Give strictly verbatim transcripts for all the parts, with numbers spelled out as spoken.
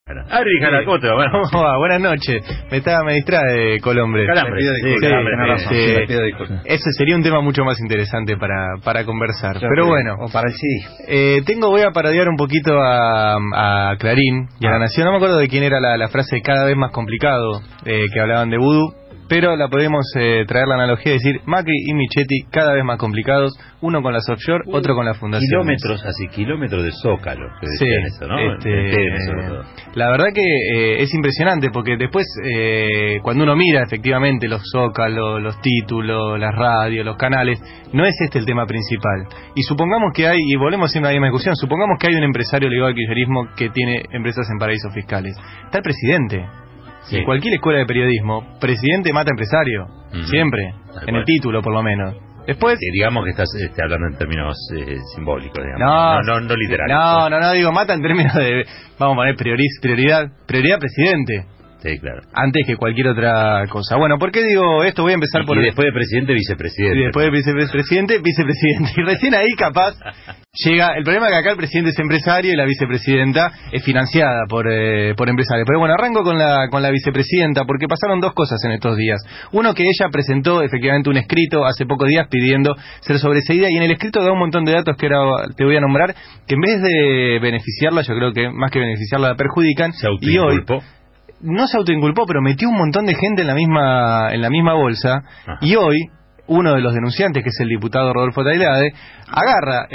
Ari Jara, ¿cómo te va? Bueno. ¿Cómo va? Buenas noches. Me estaba, me distrae Colombre. Calambre. Sí, Sí, calambre, tenés razón. este, Sí, ese sería un tema mucho más interesante para, para conversar. Yo Pero creo, bueno. o para el C D. Eh, tengo, voy a parodiar un poquito a, a Clarín y a La Ah. Nación. No me acuerdo de quién era la, la frase cada vez más complicado eh, que hablaban de vudú. Pero la podemos eh, traer la analogía de decir Macri y Michetti cada vez más complicados, uno con las offshore, Uh, otro con las fundaciones. Kilómetros, así, kilómetros de zócalo, que Sí, decían eso, ¿no? este, De T N sobre todo. la verdad que eh, es impresionante porque después eh, cuando uno mira efectivamente los zócalos, los títulos, las radios, los canales, no es este el tema principal. Y supongamos que hay, y volvemos siempre a la misma discusión, supongamos que hay un empresario ligado al kirchnerismo que tiene empresas en paraísos fiscales. Está el presidente. Sí. En cualquier escuela de periodismo, presidente mata empresario, Mm. siempre, Tal en cual. el título por lo menos. Después... Eh, digamos que estás este, hablando en términos eh, simbólicos, digamos. No, no, no, no literales. No, no, no, digo, mata en términos de, vamos a poner priori- prioridad, prioridad presidente, Sí, claro. antes que cualquier otra cosa. Bueno, ¿por qué digo esto? Voy a empezar Y, por... y después de presidente, vicepresidente. y después de vicepresidente, vicepresidente. Y recién ahí, capaz, llega... El problema es que acá el presidente es empresario y la vicepresidenta es financiada por eh, por empresarios. Pero bueno, arranco con la con la vicepresidenta, porque pasaron dos cosas en estos días. Uno, que ella presentó efectivamente un escrito hace pocos días pidiendo ser sobreseída, y en el escrito da un montón de datos que ahora te voy a nombrar, que en vez de beneficiarla, yo creo que más que beneficiarla la perjudican. Se y hoy autoinculpó. no se autoinculpó, pero metió un montón de gente en la misma en la misma bolsa. Ajá. Y hoy uno de los denunciantes, que es el diputado Rodolfo Tailade, agarra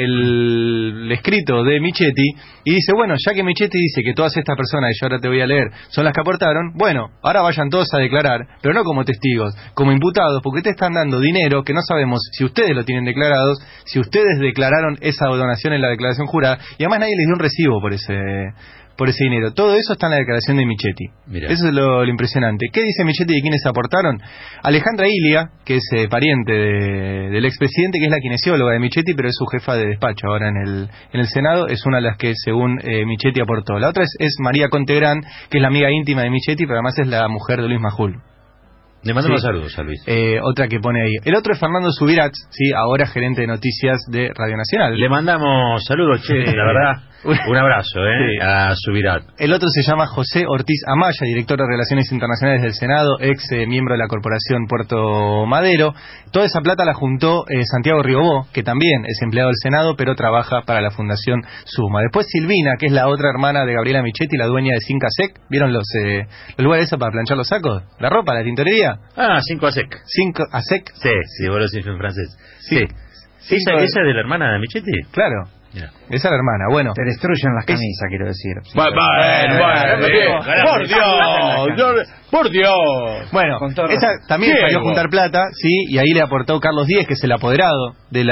el, el escrito de Michetti y dice, bueno, ya que Michetti dice que todas estas personas, que yo ahora te voy a leer, son las que aportaron, bueno, ahora vayan todos a declarar, pero no como testigos, como imputados, porque te están dando dinero que no sabemos si ustedes lo tienen declarados, si ustedes declararon esa donación en la declaración jurada, y además nadie les dio un recibo por ese... por ese dinero. Todo eso está en la declaración de Michetti. Mirá. Eso es lo, lo impresionante. ¿Qué dice Michetti de quiénes aportaron? Alejandra Ilia, que es eh, pariente de, del expresidente, que es la kinesióloga de Michetti, pero es su jefa de despacho ahora en el, en el Senado, es una de las que, según eh, Michetti, aportó. La otra es, es María Contegrán, que es la amiga íntima de Michetti, pero además es la mujer de Luis Majul. Le mandamos Sí. saludos a Luis. Eh, otra que pone ahí. El otro es Fernando Subirats, sí, ahora gerente de noticias de Radio Nacional. Le mandamos saludos, che, Sí. la verdad. Un abrazo, ¿eh? Sí. A Subirat. El otro se llama José Ortiz Amaya, director de Relaciones Internacionales del Senado, ex eh, miembro de la Corporación Puerto Madero. Toda esa plata la juntó eh, Santiago Riobó, que también es empleado del Senado, pero trabaja para la Fundación Suma. Después Silvina, que es la otra hermana de Gabriela Michetti, la dueña de Cinca Sec. ¿Vieron los, eh, los lugares esos para planchar los sacos? ¿La ropa, la tintorería? Ah, cinco a sec. Cinco a Sec. Sí, sí, vos lo decís en francés. Sí. Sí. Cinco- ¿Esa, ¿Esa es de la hermana de Michetti? Claro, Mira. esa es la hermana. Bueno. Te destruyen las Es- camisas, quiero decir. Bueno, bueno, bueno, bueno, por Dios, Dios, por Dios. Bueno, Con todo esa respeto. también Diego. salió a juntar plata, sí, y ahí le aportó Carlos Díez, que es el apoderado de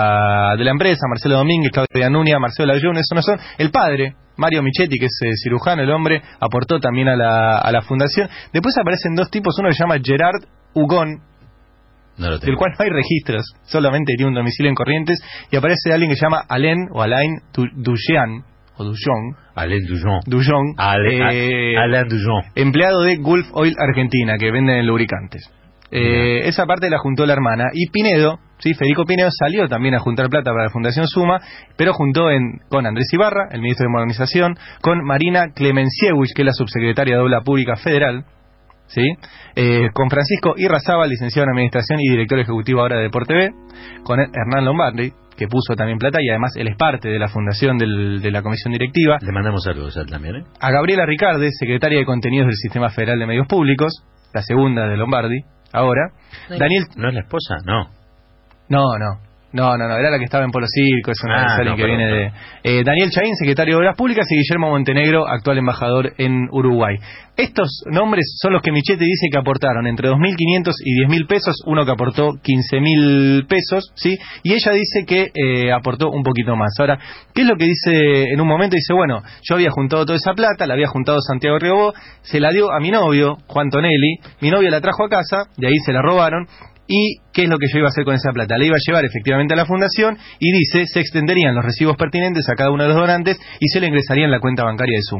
la de la empresa, Marcelo Domínguez, Claudia Nuña, Marcelo Layún, eso no son. El padre, Mario Michetti, que es eh, cirujano, el hombre, aportó también a la, a la fundación. Después aparecen dos tipos, uno se llama Gerard Hugón, No lo del tengo. cual no hay registros, solamente tiene un domicilio en Corrientes, y aparece alguien que se llama Alain o Alain Du- Dujean, o Dujon, Alain Dujon. Dujon, Ale- eh, a- Alain Dujon. empleado de Gulf Oil Argentina, que venden lubricantes. Eh, esa parte la juntó la hermana. Y Pinedo, sí, Federico Pinedo salió también a juntar plata para la Fundación Suma, pero juntó en, con Andrés Ibarra, el ministro de Modernización, con Marina Clemenciewicz, que es la subsecretaria de Obra Pública Federal, ¿sí? Eh, con Francisco Irrazábal, licenciado en Administración y director ejecutivo ahora de Deporte B, con Hernán Lombardi, que puso también plata, y además él es parte de la fundación del, de la comisión directiva, Le mandamos saludos a él también, ¿eh? a Gabriela Ricarde, secretaria de Contenidos del Sistema Federal de Medios Públicos, la segunda de Lombardi, ahora. Daniel... ¿No es la esposa? No. No, no. No, no, no, era la que estaba en Polo Circo, es una Ah, es alguien no, que perdón, viene de... Eh, Daniel Chaín, secretario de Obras Públicas, y Guillermo Montenegro, actual embajador en Uruguay. Estos nombres son los que Michetti dice que aportaron entre dos mil quinientos y diez mil pesos, uno que aportó quince mil pesos, ¿sí? Y ella dice que eh, aportó un poquito más. Ahora, ¿qué es lo que dice en un momento? Dice, bueno, yo había juntado toda esa plata, la había juntado Santiago Riobó, se la dio a mi novio, Juan Tonelli, mi novio la trajo a casa, de ahí se la robaron. ¿Y qué es lo que yo iba a hacer con esa plata? La iba a llevar efectivamente a la fundación y dice, se extenderían los recibos pertinentes a cada uno de los donantes y se le ingresaría en la cuenta bancaria de Suma.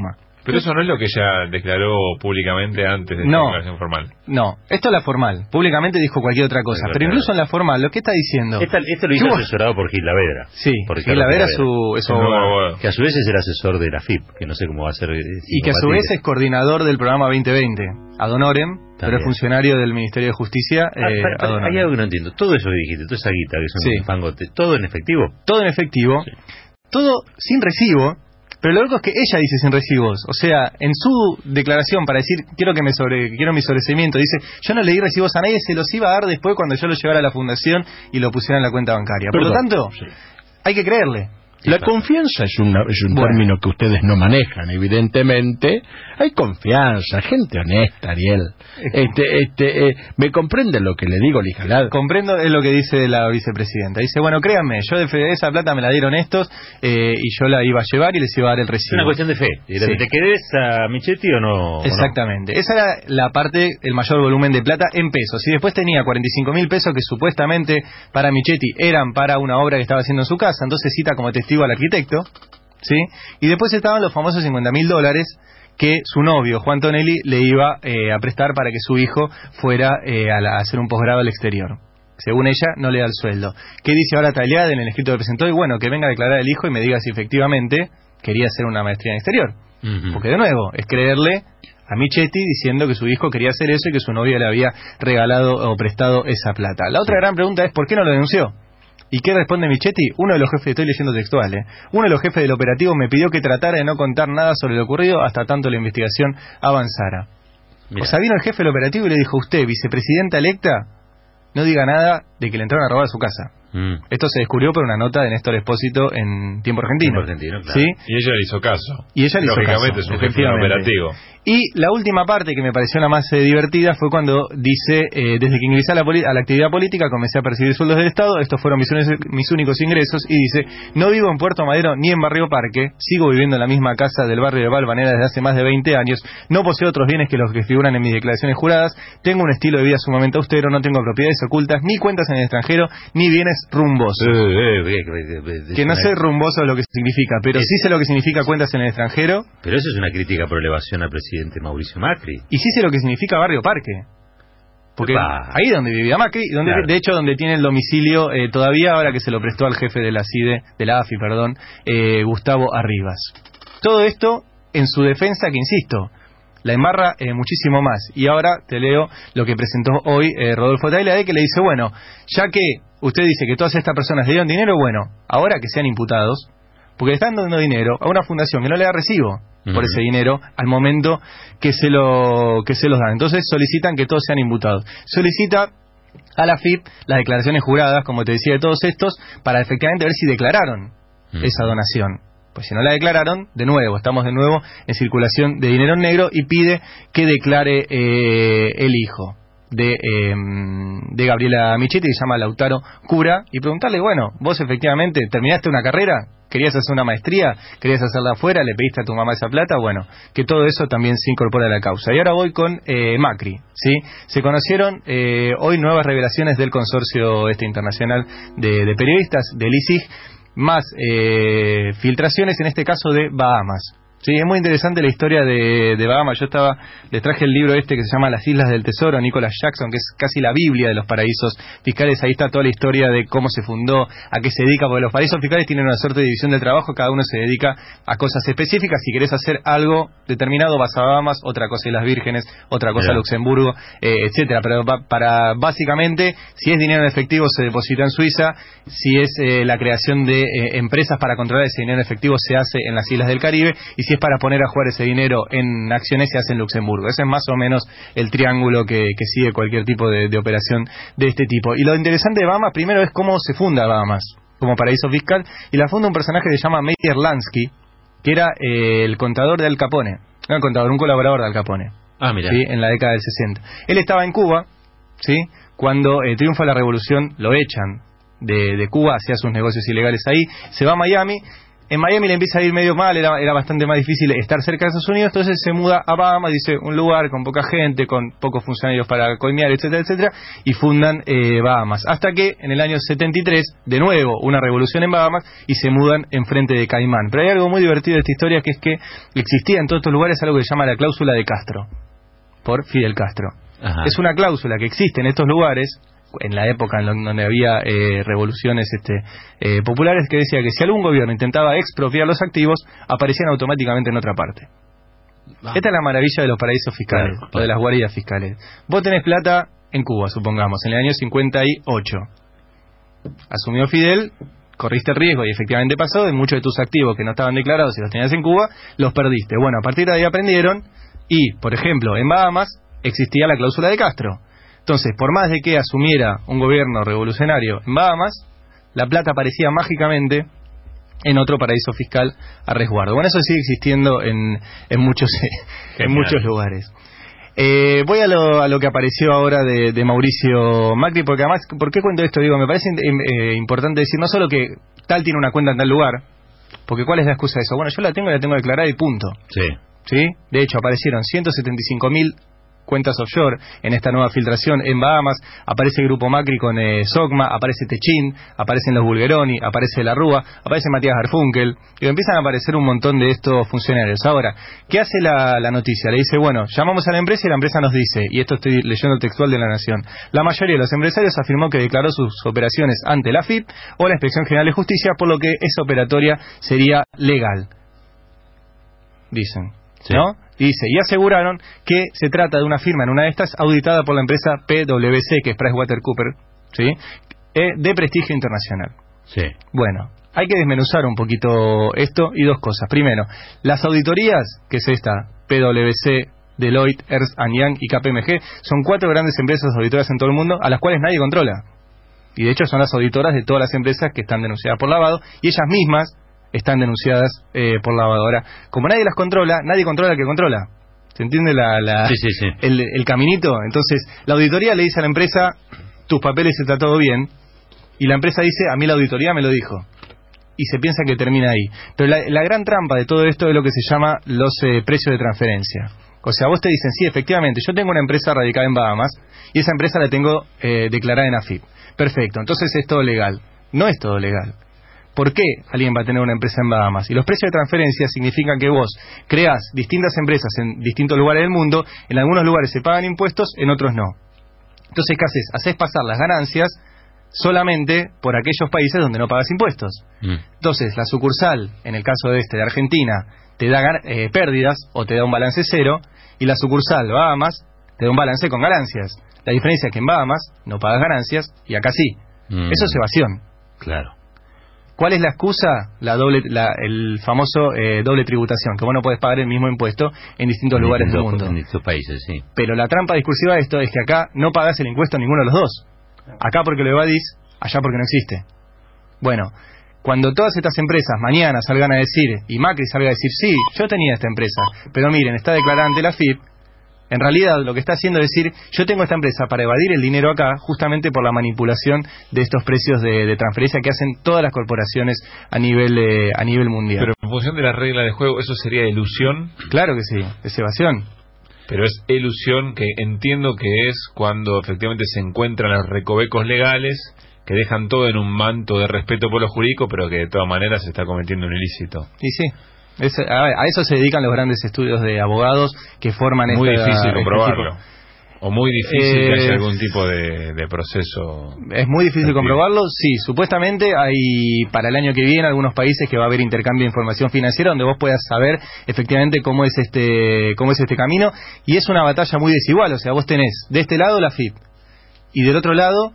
Pero eso no es lo que ella declaró públicamente antes de no, la declaración formal. No, esto es la formal. Públicamente dijo cualquier otra cosa. Pero incluso en la formal, lo que está diciendo... Esta, esto lo hizo asesorado por Gil Lavedra. Sí, por Gil Lavedra es su, es su abogado. Que a su vez es el asesor de la F I P, que no sé cómo va a ser... Y que a su vez es coordinador del programa veinte veinte. Ad honorem, También. pero es funcionario del Ministerio de Justicia. Ah, eh, para, para, ad honorem. hay algo que no entiendo. Todo eso que dijiste, toda esa guita, que es un Sí. fangote, ¿todo en efectivo? Todo en efectivo. Sí. Todo sin recibo. Pero lo loco es que ella dice sin recibos. O sea, en su declaración para decir quiero que me sobre quiero mi sobreseimiento, dice yo no le di recibos a nadie, se los iba a dar después cuando yo lo llevara a la fundación y lo pusiera en la cuenta bancaria. Por Perdón, lo tanto, sí. hay que creerle. La confianza es, una, es un Bueno. término que ustedes no manejan, evidentemente. Hay confianza, gente honesta, Ariel. Este, este, eh, ¿Me comprende lo que le digo, Lijalad? Comprendo es lo que dice la vicepresidenta. Dice, bueno, créanme, yo de esa plata me la dieron estos eh, y yo la iba a llevar y les iba a dar el Es recibo. una cuestión de fe. ¿Y Sí. ¿Te quedes a Michetti o no? Exactamente. O no? Esa era la parte, el mayor volumen de plata en pesos. Y después tenía cuarenta y cinco mil pesos que supuestamente para Michetti eran para una obra que estaba haciendo en su casa. Entonces cita como testigo al arquitecto. ¿Sí? Y después estaban los famosos cincuenta mil dólares que su novio, Juan Tonelli, le iba eh, a prestar para que su hijo fuera eh, a, la, a hacer un posgrado al exterior. Según ella, no le da el sueldo. ¿Qué dice ahora Tagliade en el escrito que presentó? Y bueno, que venga a declarar el hijo y me diga si efectivamente quería hacer una maestría en exterior. Uh-huh. Porque de nuevo, es creerle a Michetti diciendo que su hijo quería hacer eso y que su novia le había regalado o prestado esa plata. La otra Sí. gran pregunta es ¿por qué no lo denunció? ¿Y qué responde Michetti? Uno de los jefes, estoy leyendo textual, ¿eh? Uno de los jefes del operativo me pidió que tratara de no contar nada sobre lo ocurrido hasta tanto la investigación avanzara. Mirá. O sea, vino el jefe del operativo y le dijo, usted, vicepresidenta electa, no diga nada de que le entraron a robar a su casa. Mm. Esto se descubrió por una nota de Néstor Espósito en Tiempo Argentino. Tiempo Argentino, claro. ¿Sí? Y ella le hizo caso. Y ella le hizo caso, Lógicamente es un jefe efectivamente. operativo. Y la última parte que me pareció la más eh, divertida fue cuando dice, eh, desde que ingresé a la, a la actividad política comencé a percibir sueldos del Estado, estos fueron mis, mis únicos ingresos, y dice, no vivo en Puerto Madero ni en Barrio Parque, sigo viviendo en la misma casa del barrio de Valvanera desde hace más de veinte años, no poseo otros bienes que los que figuran en mis declaraciones juradas, tengo un estilo de vida sumamente austero, no tengo propiedades ocultas, ni cuentas en el extranjero, ni bienes rumbosos. Eh, eh, eh, eh, eh, Que no es sé una- rumboso lo que significa, pero Es- sí sé lo que significa cuentas en el extranjero, Pero eso es una crítica por elevación al presidente Mauricio Macri. y sí sé lo que significa Barrio Parque. Porque Epa. ahí donde vivía Macri, donde, Claro. de hecho donde tiene el domicilio eh, todavía, ahora que se lo prestó al jefe de la C I D E, de la A F I, perdón, eh, Gustavo Arribas. Todo esto en su defensa, que insisto, la embarra eh, muchísimo más. Y ahora te leo lo que presentó hoy eh, Rodolfo Tagliade, que le dice, bueno, ya que usted dice que todas estas personas le dieron dinero, bueno, ahora que sean imputados, porque le están dando dinero a una fundación que no le da recibo por Ujú. ese dinero al momento que se lo que se los dan. Entonces solicitan que todos sean imputados. Solicita a la F I P las declaraciones juradas, como te decía, de todos estos, para efectivamente ver si declararon Ujú. esa donación. Pues si no la declararon, de nuevo, estamos de nuevo en circulación de dinero en negro y pide que declare eh, el hijo de, eh, de Gabriela Michetti, que se llama Lautaro Cura, y preguntarle, bueno, vos efectivamente terminaste una carrera, querías hacer una maestría, querías hacerla afuera, le pediste a tu mamá esa plata, bueno, que todo eso también se incorpora a la causa. Y ahora voy con eh, Macri, ¿sí? Se conocieron eh, hoy nuevas revelaciones del consorcio este internacional de, de periodistas, del I S I G, más eh, filtraciones, en este caso de Bahamas. Sí, es muy interesante la historia de, de Bahamas. Yo estaba, les traje el libro este que se llama Las Islas del Tesoro, Nicholas Jackson, que es casi la Biblia de los paraísos fiscales. Ahí está toda la historia de cómo se fundó, a qué se dedica, porque los paraísos fiscales tienen una suerte de división del trabajo, cada uno se dedica a cosas específicas. Si querés hacer algo determinado, vas a Bahamas, otra cosa es las Vírgenes, otra cosa Mirá. Luxemburgo, eh, etcétera. Pero va- para básicamente, si es dinero en efectivo, se deposita en Suiza. Si es eh, la creación de eh, empresas para controlar ese dinero en efectivo, se hace en las Islas del Caribe. Y si es para poner a jugar ese dinero en acciones, se hace en Luxemburgo. Ese es más o menos el triángulo que, que sigue cualquier tipo de, de operación de este tipo. Y lo interesante de Bahamas, primero, es cómo se funda Bahamas como paraíso fiscal. Y la funda un personaje que se llama Meyer Lansky, que era eh, el contador de Al Capone. No el contador, un colaborador de Al Capone. Ah, mira. ¿Sí? En la década del sesenta. Él estaba en Cuba, ¿sí? Cuando eh, triunfa la revolución, lo echan de, de Cuba, hacía sus negocios ilegales ahí, se va a Miami, En Miami le empieza a ir medio mal, era, era bastante más difícil estar cerca de Estados Unidos, entonces se muda a Bahamas, dice, un lugar con poca gente, con pocos funcionarios para coimear, etcétera, etcétera, y fundan eh, Bahamas. Hasta que en el año setenta y tres, de nuevo, una revolución en Bahamas, y se mudan enfrente de Caimán. Pero hay algo muy divertido de esta historia, que es que existía en todos estos lugares algo que se llama la cláusula de Castro, por Fidel Castro. Ajá. Es una cláusula que existe en estos lugares, en la época en donde había eh, revoluciones este, eh, populares, que decía que si algún gobierno intentaba expropiar los activos, aparecían automáticamente en otra parte. Ah. Esta es la maravilla de los paraísos fiscales, claro, claro. O de las guaridas fiscales. Vos tenés plata en Cuba, supongamos, en el año cincuenta y ocho. Asumió Fidel, corriste el riesgo, y efectivamente pasó, de muchos de tus activos que no estaban declarados y los tenías en Cuba, los perdiste. Bueno, a partir de ahí aprendieron, y, por ejemplo, en Bahamas existía la cláusula de Castro. Entonces, por más de que asumiera un gobierno revolucionario en Bahamas, la plata aparecía mágicamente en otro paraíso fiscal a resguardo. Bueno, eso sigue existiendo en, en, muchos, en muchos lugares. Eh, voy a lo, a lo que apareció ahora de, de Mauricio Macri, porque además, ¿por qué cuento esto? Digo, me parece eh, importante decir no solo que tal tiene una cuenta en tal lugar, porque ¿cuál es la excusa de eso? Bueno, yo la tengo y la tengo declarada y punto. Sí. ¿Sí? De hecho, aparecieron ciento setenta y cinco mil cuentas offshore en esta nueva filtración en Bahamas. Aparece el Grupo Macri con eh, Sogma, aparece Techín, aparecen los Bulgeroni, aparece La Rúa, aparece Matías Garfunkel, y empiezan a aparecer un montón de estos funcionarios. Ahora, ¿qué hace la, la noticia? Le dice, bueno, llamamos a la empresa y la empresa nos dice, y esto estoy leyendo textual de La Nación, la mayoría de los empresarios afirmó que declaró sus operaciones ante la A F I P o la Inspección General de Justicia, por lo que esa operatoria sería legal. Dicen, sí. ¿No? Dice, y aseguraron que se trata de una firma en una de estas auditada por la empresa P W C, que es PricewaterhouseCoopers, ¿sí? Eh, de prestigio internacional. Sí. Bueno, hay que desmenuzar un poquito esto y dos cosas. Primero, las auditorías, que es esta, P W C, Deloitte, Ernst and Young y K P M G, son cuatro grandes empresas auditoras en todo el mundo, a las cuales nadie controla. Y de hecho son las auditoras de todas las empresas que están denunciadas por lavado, y ellas mismas están denunciadas eh, por lavado. Ahora, como nadie las controla, nadie controla al que controla. ¿Se entiende la, la sí, sí, sí. El, el caminito? Entonces, la auditoría le dice a la empresa, tus papeles está todo bien, y la empresa dice, a mí la auditoría me lo dijo. Y se piensa que termina ahí. Pero la, la gran trampa de todo esto es lo que se llama los eh, precios de transferencia. O sea, vos te dicen, sí, efectivamente, yo tengo una empresa radicada en Bahamas, y esa empresa la tengo eh, declarada en A F I P. Perfecto, entonces es todo legal. No es todo legal. ¿Por qué alguien va a tener una empresa en Bahamas? Y los precios de transferencia significan que vos creás distintas empresas en distintos lugares del mundo, en algunos lugares se pagan impuestos, en otros no. Entonces, ¿qué haces? Haces pasar las ganancias solamente por aquellos países donde no pagas impuestos. Mm. Entonces, la sucursal, en el caso de este, de Argentina, te da eh, pérdidas o te da un balance cero, y la sucursal, Bahamas, te da un balance con ganancias. La diferencia es que en Bahamas no pagas ganancias y acá sí. Mm. Eso es evasión. Claro. ¿Cuál es la excusa? La doble, la, el famoso eh, doble tributación, que vos no podés pagar el mismo impuesto en distintos en lugares distintos, del mundo. En distintos países, sí. Pero la trampa discursiva de esto es que acá no pagás el impuesto a ninguno de los dos. Acá porque lo evadís, allá porque no existe. Bueno, cuando todas estas empresas mañana salgan a decir, y Macri salga a decir, sí, yo tenía esta empresa, pero miren, está declarada ante la A F I P, en realidad lo que está haciendo es decir, yo tengo esta empresa para evadir el dinero acá, justamente por la manipulación de estos precios de, de transferencia que hacen todas las corporaciones a nivel eh, a nivel mundial. Pero en función de las reglas de juego, ¿eso sería ilusión? Claro que sí, es evasión. Pero es ilusión, que entiendo que es cuando efectivamente se encuentran los recovecos legales que dejan todo en un manto de respeto por lo jurídico, pero que de todas maneras se está cometiendo un ilícito. Y sí. Es, a, a eso se dedican los grandes estudios de abogados que forman muy esta, difícil comprobarlo este o muy difícil eh, que haya algún tipo de, de proceso. Es muy difícil comprobarlo, sí. Supuestamente hay para el año que viene algunos países que va a haber intercambio de información financiera donde vos puedas saber efectivamente cómo es este cómo es este camino, y es una batalla muy desigual. O sea, vos tenés de este lado la F I P y del otro lado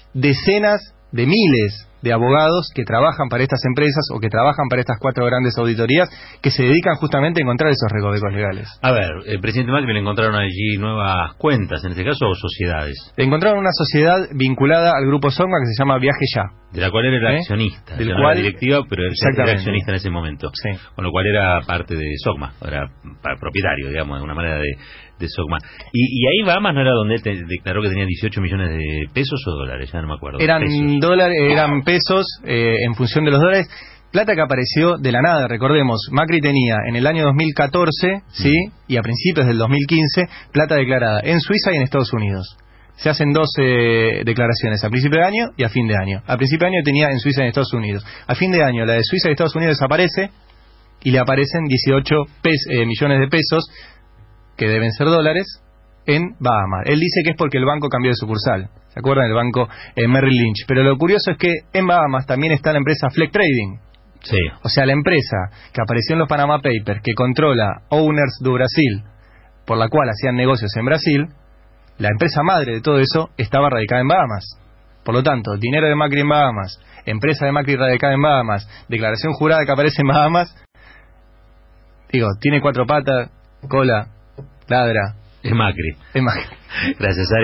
decenas de miles de abogados que trabajan para estas empresas o que trabajan para estas cuatro grandes auditorías que se dedican justamente a encontrar esos recovecos legales. A ver, el presidente Macri le encontraron allí nuevas cuentas, en este caso, o sociedades. Le encontraron una sociedad vinculada al grupo Sogma que se llama Viaje Ya. De la cual era el ¿Eh? accionista, del no cual, era directiva, pero él era accionista en ese momento. Sí. Con lo cual era parte de Sogma, era propietario, digamos, de una manera de, de Sogma. Y, y ahí Bahamas no era donde él te declaró que tenía dieciocho millones de pesos o dólares, ya no me acuerdo. Eran pesos. dólares, eran pesos eh, en función de los dólares. Plata que apareció de la nada, recordemos, Macri tenía en el año dos mil catorce, ¿sí? Y a principios del dos mil quince, plata declarada en Suiza y en Estados Unidos. Se hacen dos eh, declaraciones, a principio de año y a fin de año. A principio de año tenía en Suiza y en Estados Unidos. A fin de año la de Suiza y Estados Unidos desaparece y le aparecen dieciocho pes, eh, millones de pesos, que deben ser dólares, en Bahamas. Él dice que es porque el banco cambió de sucursal. ¿Se acuerdan del banco eh, Merrill Lynch? Pero lo curioso es que en Bahamas también está la empresa Flex Trading. Sí. O sea, la empresa que apareció en los Panama Papers, que controla Owners do Brasil, por la cual hacían negocios en Brasil, la empresa madre de todo eso estaba radicada en Bahamas. Por lo tanto, dinero de Macri en Bahamas, empresa de Macri radicada en Bahamas, declaración jurada que aparece en Bahamas, digo, tiene cuatro patas, cola, ladra. Es Macri. Es Macri. Gracias, Ari.